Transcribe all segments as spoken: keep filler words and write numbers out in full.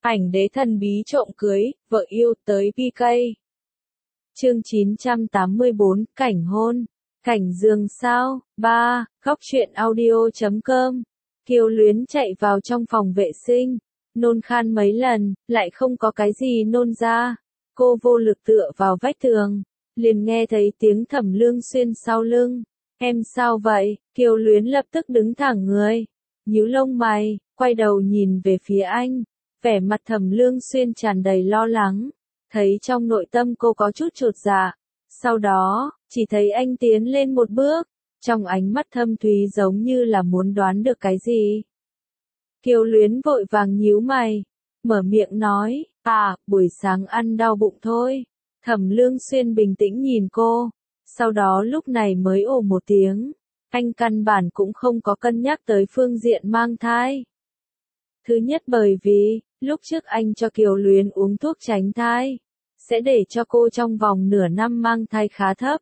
Ảnh đế thần bí trộm cưới, vợ yêu tới pê ca. Chương chín trăm tám mươi bốn, cảnh hôn. Cảnh giường sao? ba. Góc truyện audio chấm com. Kiều Luyến chạy vào trong phòng vệ sinh, nôn khan mấy lần, lại không có cái gì nôn ra. Cô vô lực tựa vào vách tường, liền nghe thấy tiếng Thẩm Lương Xuyên sau lưng. Em sao vậy? Kiều Luyến lập tức đứng thẳng người, nhíu lông mày, quay đầu nhìn về phía anh. Vẻ mặt Thẩm Lương Xuyên tràn đầy lo lắng, thấy trong nội tâm cô có chút chột dạ. Sau đó, chỉ thấy anh tiến lên một bước, trong ánh mắt thâm thúy giống như là muốn đoán được cái gì. Kiều Luyến vội vàng nhíu mày, mở miệng nói, à, buổi sáng ăn đau bụng thôi. Thẩm Lương Xuyên bình tĩnh nhìn cô, sau đó lúc này mới ồ một tiếng, anh căn bản cũng không có cân nhắc tới phương diện mang thai. Thứ nhất bởi vì, lúc trước anh cho Kiều Luyến uống thuốc tránh thai, sẽ để cho cô trong vòng nửa năm mang thai khá thấp.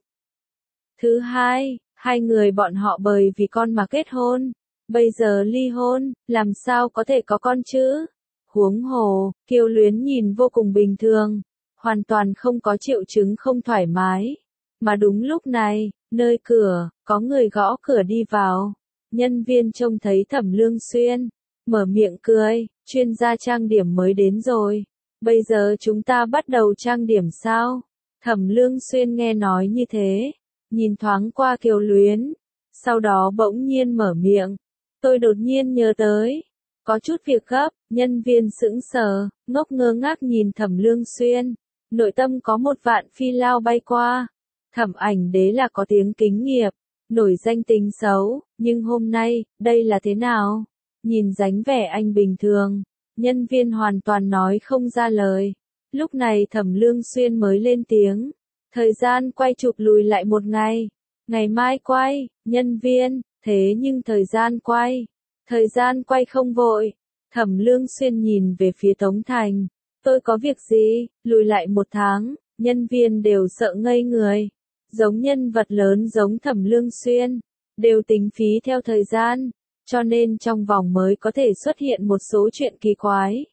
Thứ hai, hai người bọn họ bởi vì con mà kết hôn, bây giờ ly hôn, làm sao có thể có con chứ? Huống hồ, Kiều Luyến nhìn vô cùng bình thường, hoàn toàn không có triệu chứng không thoải mái. Mà đúng lúc này, nơi cửa, có người gõ cửa đi vào. Nhân viên trông thấy Thẩm Lương Xuyên, mở miệng cười, chuyên gia trang điểm mới đến rồi. Bây giờ chúng ta bắt đầu trang điểm sao? Thẩm Lương Xuyên nghe nói như thế, nhìn thoáng qua Kiều Luyến, sau đó bỗng nhiên mở miệng. Tôi đột nhiên nhớ tới, có chút việc gấp. Nhân viên sững sờ, ngốc ngơ ngác nhìn Thẩm Lương Xuyên, nội tâm có một vạn phi lao bay qua. Thẩm Ảnh Đế là có tiếng kính nghiệp, nổi danh tính xấu, nhưng hôm nay, đây là thế nào? Nhìn dáng vẻ anh bình thường, nhân viên hoàn toàn nói không ra lời. Lúc này Thẩm Lương Xuyên mới lên tiếng, thời gian quay chụp lùi lại một ngày, ngày mai quay. Nhân viên, thế nhưng thời gian quay, thời gian quay không vội. Thẩm Lương Xuyên nhìn về phía Tống Thành, tôi có việc gì, lùi lại một tháng. Nhân viên đều sợ ngây người, giống nhân vật lớn giống Thẩm Lương Xuyên, đều tính phí theo thời gian, cho nên trong vòng mới có thể xuất hiện một số chuyện kỳ quái.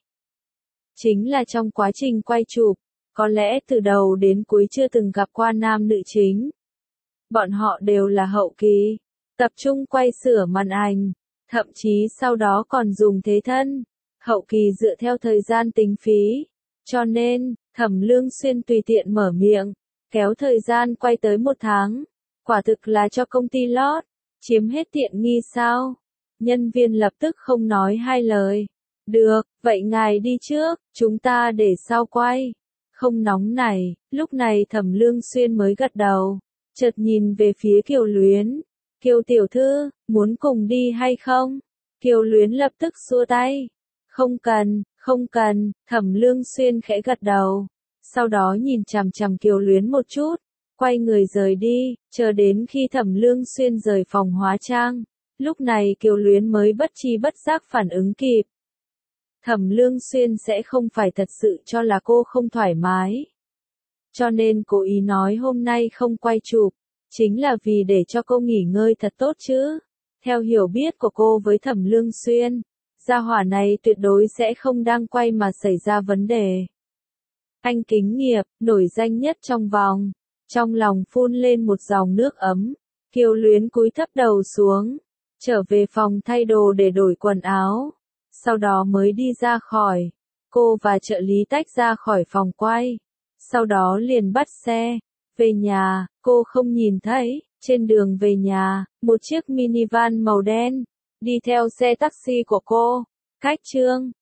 Chính là trong quá trình quay chụp, có lẽ từ đầu đến cuối chưa từng gặp qua nam nữ chính. Bọn họ đều là hậu kỳ, tập trung quay sửa màn ảnh, thậm chí sau đó còn dùng thế thân. Hậu kỳ dựa theo thời gian tính phí, cho nên, Thẩm Lương Xuyên tùy tiện mở miệng, kéo thời gian quay tới một tháng. Quả thực là cho công ty lót, chiếm hết tiện nghi sao? Nhân viên lập tức không nói hai lời. Được, vậy ngài đi trước, chúng ta để sau quay. Không nóng này, lúc này Thẩm Lương Xuyên mới gật đầu, chợt nhìn về phía Kiều Luyến. Kiều tiểu thư, muốn cùng đi hay không? Kiều Luyến lập tức xua tay. Không cần, không cần. Thẩm Lương Xuyên khẽ gật đầu, sau đó nhìn chằm chằm Kiều Luyến một chút, quay người rời đi. Chờ đến khi Thẩm Lương Xuyên rời phòng hóa trang, lúc này Kiều Luyến mới bất chi bất giác phản ứng kịp. Thẩm Lương Xuyên sẽ không phải thật sự cho là cô không thoải mái, cho nên cố ý nói hôm nay không quay chụp, chính là vì để cho cô nghỉ ngơi thật tốt chứ. Theo hiểu biết của cô với Thẩm Lương Xuyên, gia hỏa này tuyệt đối sẽ không đang quay mà xảy ra vấn đề. Anh kính nghiệp, nổi danh nhất trong vòng, trong lòng phun lên một dòng nước ấm. Kiều Luyến cúi thấp đầu xuống, trở về phòng thay đồ để đổi quần áo, sau đó mới đi ra khỏi. Cô và trợ lý tách ra khỏi phòng quay, sau đó liền bắt xe về nhà. Cô không nhìn thấy, trên đường về nhà, một chiếc minivan màu đen đi theo xe taxi của cô. Khách trương,